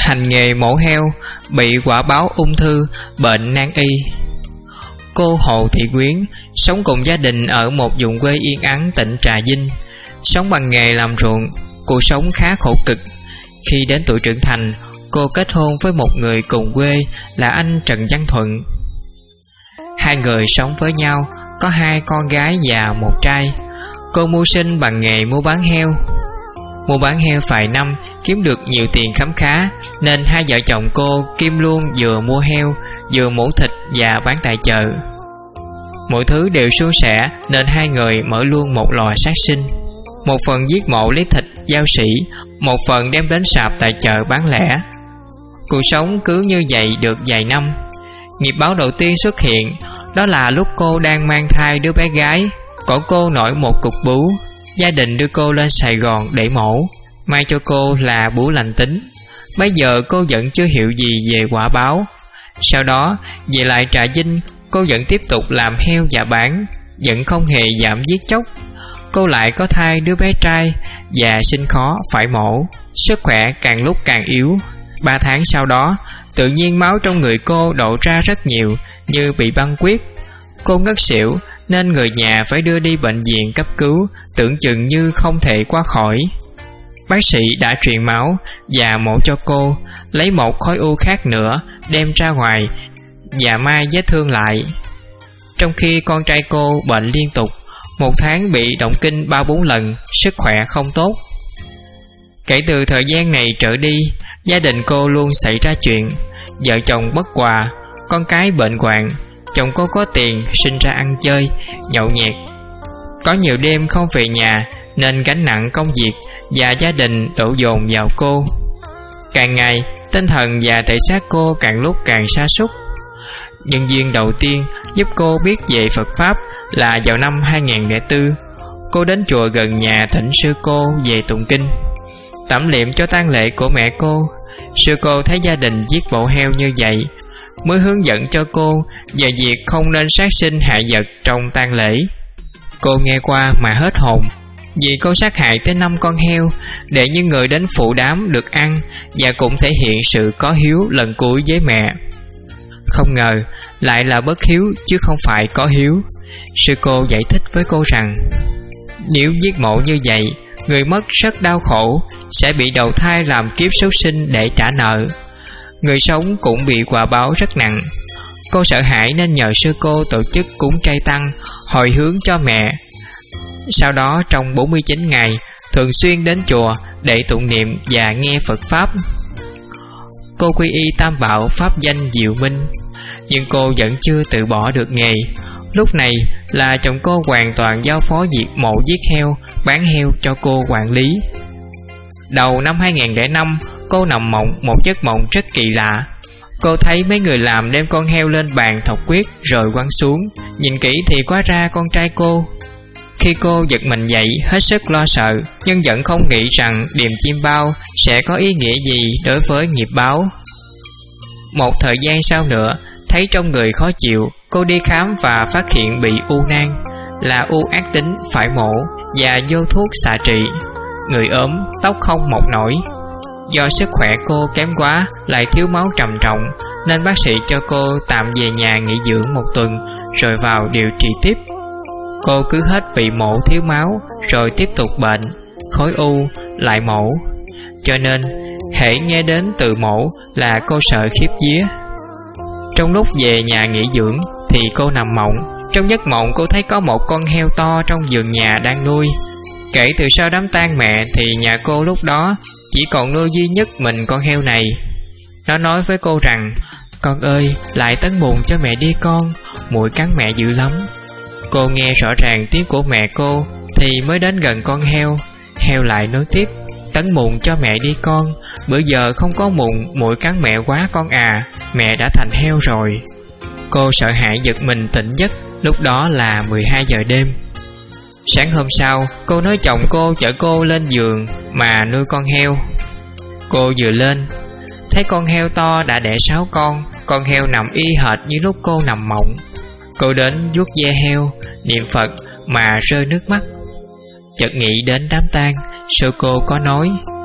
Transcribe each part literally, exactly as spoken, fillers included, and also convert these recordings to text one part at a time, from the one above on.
hành nghề mổ heo, bị quả báo ung thư, bệnh nan y. Cô Hồ Thị Quyến sống cùng gia đình ở một vùng quê yên ắng tỉnh Trà Vinh. Sống bằng nghề làm ruộng, cuộc sống khá khổ cực. Khi đến tuổi trưởng thành, cô kết hôn với một người cùng quê là anh Trần Văn Thuận. Hai người sống với nhau, có hai con gái và một trai. Cô mưu sinh bằng nghề mua bán heo. Mua bán heo vài năm kiếm được nhiều tiền khấm khá, nên hai vợ chồng cô kiêm luôn vừa mua heo, vừa mổ thịt và bán tại chợ. Mọi thứ đều suôn sẻ nên hai người mở luôn một lò sát sinh. Một phần giết mổ lấy thịt giao sĩ, một phần đem đến sạp tại chợ bán lẻ. Cuộc sống cứ như vậy được vài năm. Nghiệp báo đầu tiên xuất hiện, đó là lúc cô đang mang thai đứa bé gái. Cổ cô nổi một cục bú. Gia đình đưa cô lên Sài Gòn để mổ, may cho cô là bú lành tính. Bây giờ cô vẫn chưa hiểu gì về quả báo. Sau đó về lại Trà Vinh, cô vẫn tiếp tục làm heo và bán, vẫn không hề giảm giết chóc. Cô lại có thai đứa bé trai và sinh khó phải mổ. Sức khỏe càng lúc càng yếu. Ba tháng sau đó, tự nhiên máu trong người cô đổ ra rất nhiều, như bị băng huyết. Cô ngất xỉu nên người nhà phải đưa đi bệnh viện cấp cứu, tưởng chừng như không thể qua khỏi. Bác sĩ đã truyền máu và mổ cho cô, lấy một khối u khác nữa đem ra ngoài và mai vết thương lại. Trong khi con trai cô bệnh liên tục, một tháng bị động kinh ba bốn lần, sức khỏe không tốt. Kể từ thời gian này trở đi, gia đình cô luôn xảy ra chuyện. Vợ chồng bất hòa, con cái bệnh hoạn. Chồng cô có tiền, sinh ra ăn chơi, nhậu nhẹt. Có nhiều đêm không về nhà, nên gánh nặng công việc và gia đình đổ dồn vào cô. Càng ngày, tinh thần và thể xác cô càng lúc càng sa sút. Nhân duyên đầu tiên giúp cô biết về Phật Pháp là vào năm hai không không bốn. Cô đến chùa gần nhà thỉnh sư cô về tụng kinh, tẩm liệm cho tang lễ của mẹ cô. Sư cô thấy gia đình giết bộ heo như vậy, mới hướng dẫn cho cô về việc không nên sát sinh hại vật trong tang lễ. Cô nghe qua mà hết hồn, vì cô sát hại tới năm con heo để những người đến phụ đám được ăn, và cũng thể hiện sự có hiếu lần cuối với mẹ. Không ngờ lại là bất hiếu chứ không phải có hiếu. Sư cô giải thích với cô rằng, nếu giết mổ như vậy, người mất rất đau khổ, sẽ bị đầu thai làm kiếp súc sinh để trả nợ. Người sống cũng bị quả báo rất nặng. Cô sợ hãi nên nhờ sư cô tổ chức cúng trai tăng, hồi hướng cho mẹ. Sau đó trong bốn mươi chín ngày, thường xuyên đến chùa để tụng niệm và nghe Phật Pháp. Cô quy y Tam Bảo pháp danh Diệu Minh, nhưng cô vẫn chưa từ bỏ được nghề. Lúc này là chồng cô hoàn toàn giao phó việc mổ giết heo, bán heo cho cô quản lý. Đầu năm hai không không năm, cô nằm mộng một giấc mộng rất kỳ lạ. Cô thấy mấy người làm đem con heo lên bàn thọc huyết rồi quăng xuống. Nhìn kỹ thì hóa ra con trai cô. Khi cô giật mình dậy, hết sức lo sợ, nhưng vẫn không nghĩ rằng điềm chim bao sẽ có ý nghĩa gì đối với nghiệp báo. Một thời gian sau nữa, thấy trong người khó chịu, cô đi khám và phát hiện bị u nang, là u ác tính phải mổ và vô thuốc xạ trị. Người ốm, tóc không mọc nổi. Do sức khỏe cô kém quá, lại thiếu máu trầm trọng, nên bác sĩ cho cô tạm về nhà nghỉ dưỡng một tuần, rồi vào điều trị tiếp. Cô cứ hết bị mổ thiếu máu, rồi tiếp tục bệnh, khối u, lại mổ. Cho nên, hễ nghe đến từ mổ là cô sợ khiếp vía. Trong lúc về nhà nghỉ dưỡng thì cô nằm mộng. Trong giấc mộng cô thấy có một con heo to trong vườn nhà đang nuôi. Kể từ sau đám tang mẹ thì nhà cô lúc đó chỉ còn nuôi duy nhất mình con heo này. Nó nói với cô rằng, con ơi, lại tấn bùn cho mẹ đi con, muội cắn mẹ dữ lắm. Cô nghe rõ ràng tiếng của mẹ cô thì mới đến gần con heo. Heo lại nói tiếp, tấn bùn cho mẹ đi con, bữa giờ không có mụn, muội cắn mẹ quá con à, mẹ đã thành heo rồi. Cô sợ hãi giật mình tỉnh giấc, lúc đó là mười hai giờ đêm. Sáng hôm sau, cô nói chồng cô chở cô lên giường mà nuôi con heo. Cô vừa lên, thấy con heo to đã đẻ sáu con. Con heo nằm y hệt như lúc cô nằm mộng. Cô đến vuốt ve heo, niệm Phật mà rơi nước mắt. Chợt nghĩ đến đám tang, sư cô có nói,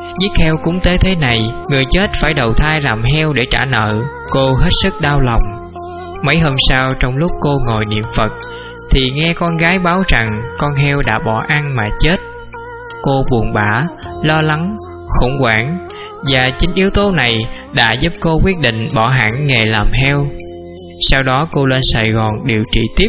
giết heo cúng tế thế này, người chết phải đầu thai làm heo để trả nợ. Cô hết sức đau lòng. Mấy hôm sau, trong lúc cô ngồi niệm Phật thì nghe con gái báo rằng con heo đã bỏ ăn mà chết. Cô buồn bã, lo lắng, khủng hoảng, và chính yếu tố này đã giúp cô quyết định bỏ hẳn nghề làm heo. Sau đó cô lên Sài Gòn điều trị tiếp.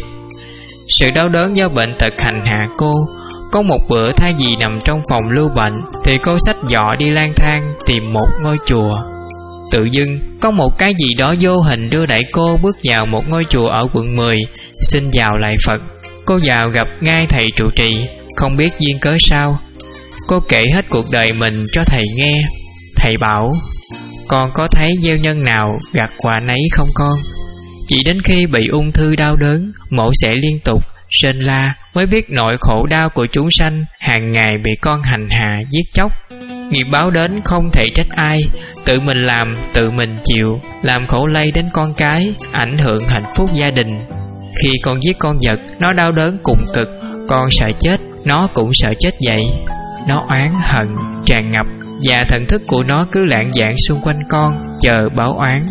Sự đau đớn do bệnh tật hành hạ cô. Có một bữa thay vì nằm trong phòng lưu bệnh thì cô xách giỏ đi lang thang tìm một ngôi chùa. Tự dưng có một cái gì đó vô hình đưa đẩy cô bước vào một ngôi chùa ở quận mười, xin vào lạy Phật. Cô vào gặp ngay thầy trụ trì. Không biết duyên cớ sao, cô kể hết cuộc đời mình cho thầy nghe. Thầy bảo: con có thấy gieo nhân nào gặt quả nấy không con? Chỉ đến khi bị ung thư đau đớn, mổ xẻ liên tục, rên la, mới biết nỗi khổ đau của chúng sanh hàng ngày bị con hành hạ giết chóc. Nghiệp báo đến không thể trách ai, tự mình làm, tự mình chịu, làm khổ lây đến con cái, ảnh hưởng hạnh phúc gia đình. Khi con giết con vật, nó đau đớn cùng cực, con sợ chết, nó cũng sợ chết vậy. Nó oán hận tràn ngập, và thần thức của nó cứ lạng vạng xung quanh con, chờ báo oán.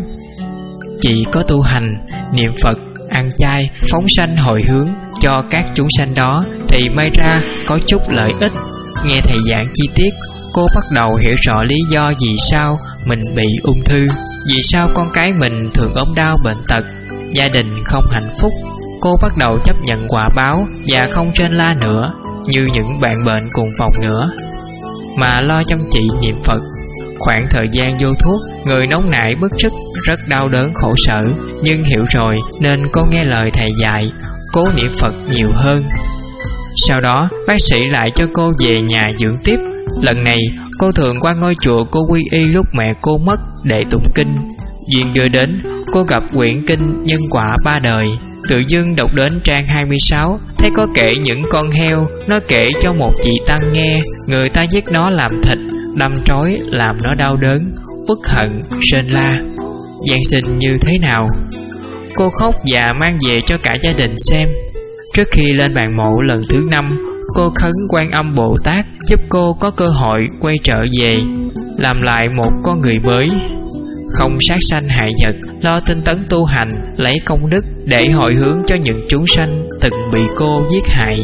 Chỉ có tu hành, niệm Phật, ăn chay, phóng sanh hồi hướng cho các chúng sanh đó thì may ra có chút lợi ích. Nghe thầy giảng chi tiết, cô bắt đầu hiểu rõ lý do vì sao mình bị ung thư, vì sao con cái mình thường ốm đau bệnh tật, gia đình không hạnh phúc. Cô bắt đầu chấp nhận quả báo và không rên la nữa như những bạn bệnh cùng phòng nữa, mà lo chăm chỉ niệm Phật. Khoảng thời gian vô thuốc, người nóng nảy bức rứt, rất đau đớn khổ sở, nhưng hiểu rồi nên cô nghe lời thầy dạy, cố niệm Phật nhiều hơn. Sau đó bác sĩ lại cho cô về nhà dưỡng tiếp. Lần này cô thường qua ngôi chùa cô quy y lúc mẹ cô mất để tụng kinh. Duyên đưa đến, cô gặp quyển kinh Nhân Quả Ba Đời. Tự dưng đọc đến trang hai mươi sáu, thấy có kể những con heo. Nó kể cho một chị tăng nghe, người ta giết nó làm thịt, đâm trói làm nó đau đớn, uất hận, rên la. Gian sinh như thế nào? Cô khóc và mang về cho cả gia đình xem. Trước khi lên bàn mộ lần thứ năm, cô khấn Quan Âm Bồ Tát giúp cô có cơ hội quay trở về, làm lại một con người mới, không sát sanh hại vật, lo tinh tấn tu hành, lấy công đức để hồi hướng cho những chúng sanh từng bị cô giết hại.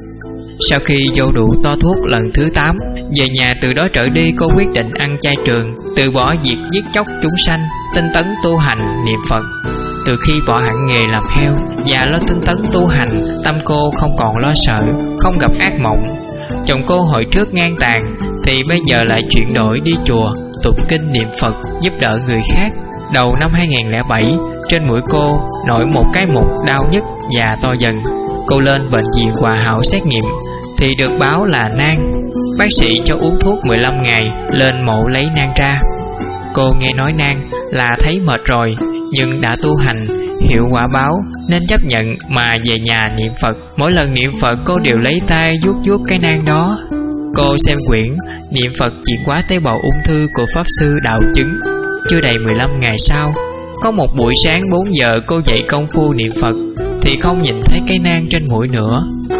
Sau khi vô đủ to thuốc lần thứ tám, về nhà từ đó trở đi cô quyết định ăn chay trường, từ bỏ việc giết chóc chúng sanh, tinh tấn tu hành niệm Phật. Từ khi bỏ hẳn nghề làm heo và lo tinh tấn tu hành, tâm cô không còn lo sợ, không gặp ác mộng. Chồng cô hồi trước ngang tàn thì bây giờ lại chuyển đổi đi chùa, tụng kinh niệm Phật, giúp đỡ người khác. Đầu năm hai không không bảy, trên mũi cô nổi một cái mụn đau nhức và to dần. Cô lên bệnh viện Hòa Hảo xét nghiệm thì được báo là nang. Bác sĩ cho uống thuốc mười lăm ngày, lên mổ lấy nang ra. Cô nghe nói nang là thấy mệt rồi, nhưng đã tu hành, hiểu quả báo nên chấp nhận mà về nhà niệm Phật. Mỗi lần niệm Phật cô đều lấy tay vuốt vuốt cái nang đó. Cô xem quyển Niệm Phật Chuyển Hóa Tế Bào Ung Thư của Pháp Sư Đạo Chứng. Chưa đầy mười lăm ngày sau, có một buổi sáng bốn giờ cô dậy công phu niệm Phật thì không nhìn thấy cái nang trên mũi nữa.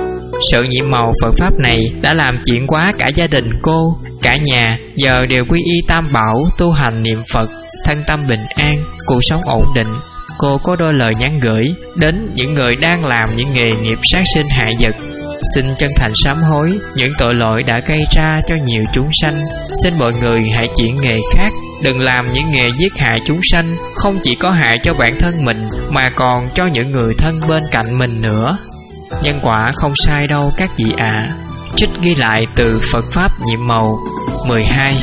Sự nhiệm màu Phật Pháp này đã làm chuyển hóa cả gia đình cô. Cả nhà giờ đều quy y Tam Bảo, tu hành niệm Phật, thân tâm bình an, cuộc sống ổn định. Cô có đôi lời nhắn gửi đến những người đang làm những nghề nghiệp sát sinh hại vật. Xin chân thành sám hối những tội lỗi đã gây ra cho nhiều chúng sanh. Xin mọi người hãy chuyển nghề khác, đừng làm những nghề giết hại chúng sanh, không chỉ có hại cho bản thân mình mà còn cho những người thân bên cạnh mình nữa. Nhân quả không sai đâu các vị ạ. À. Trích ghi lại từ Phật Pháp Nhiệm Màu mười hai.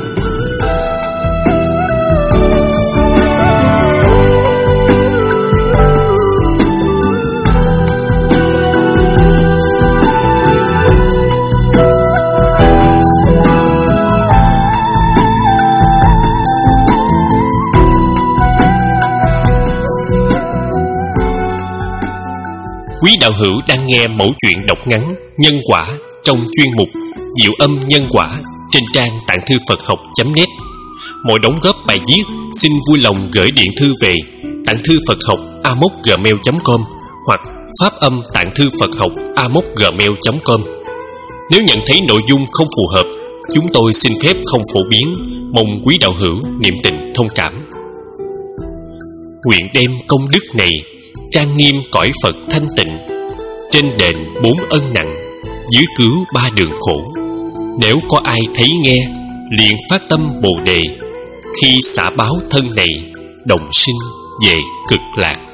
Quý đạo hữu đang nghe mẫu chuyện đọc ngắn Nhân Quả trong chuyên mục Diệu Âm Nhân Quả trên trang tạng thư Phật học chấm net. Mọi đóng góp bài viết xin vui lòng gửi điện thư về tạng thư Phật học a mốc gmail chấm com hoặc pháp âm tạng thư Phật học a mốc gmail chấm com. Nếu nhận thấy nội dung không phù hợp, chúng tôi xin phép không phổ biến, mong quý đạo hữu niệm tình thông cảm. Nguyện đem công đức này trang nghiêm cõi Phật thanh tịnh, trên đền bốn ân nặng, dưới cứu ba đường khổ. Nếu có ai thấy nghe, liền phát tâm Bồ đề, khi xả báo thân này, đồng sinh về cực lạc.